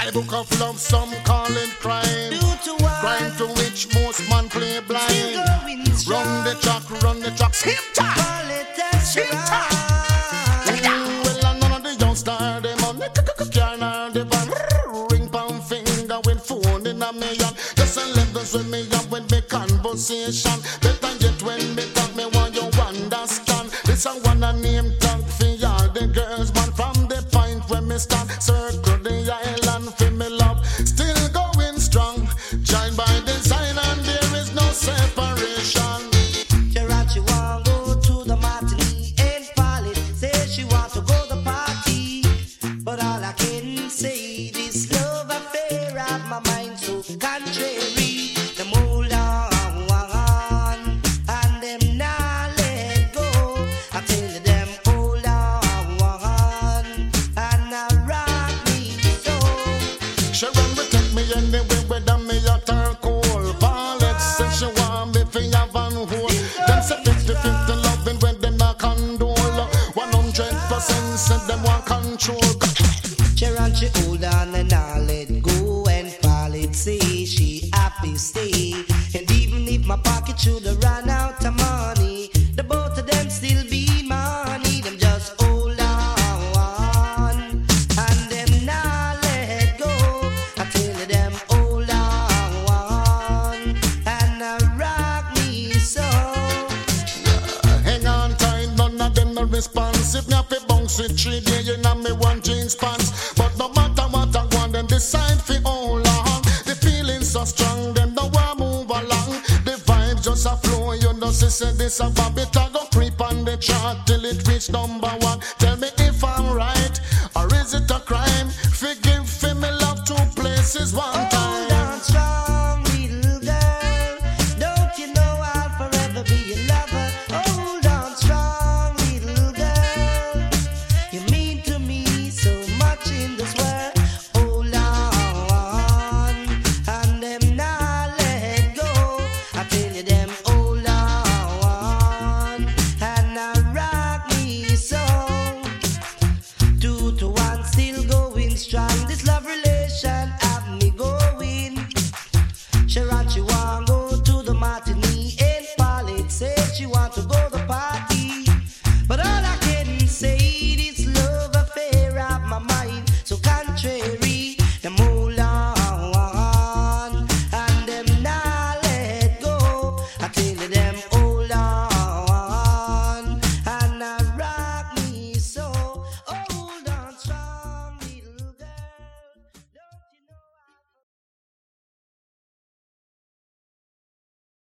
My book of love, some call it crime. Crime to which most man play blind. Run the track, same time. Same time. Well, none of the youngsters, them on the car, the van. Ring pound finger with phone in a million. Just 11 with me up with me conversation. Better yet when me talk, me want you understand. This I wanna name tag for all the girls, man. From the point where me stand, circle the island for me love. Still going strong, joined by design and there is no separation. She want go to the matinee and Polly say she want to go to the party. But all I can say, this love affair of my mind so contrary. Them hold on and them not let go. I tell them hold on and now rock me so. She run me take me anywhere whether me hot or cold. Paulette say she want me for have and hold. Them say 50-50 loving when them not condole. 100% say them want control. She run, she hold on and I let go. And Paulette say she happy stay. And even if my pocket should have run out of money, the both of them still be money. Them just hold on and them not let go. I tell them hold on and rock me so. Hang on tight, none of them no responsive. Me have to bounce with 3 days in me one jeans pants. But no matter what I want, them decide fi hold on. The feeling's so strong, them no want move along. The vibes just a flow, you know. She said this a habit, I go creep on the chart till it reach #1. Tell me if I'm right or is it a crime? Forgive for me love 2 places. One.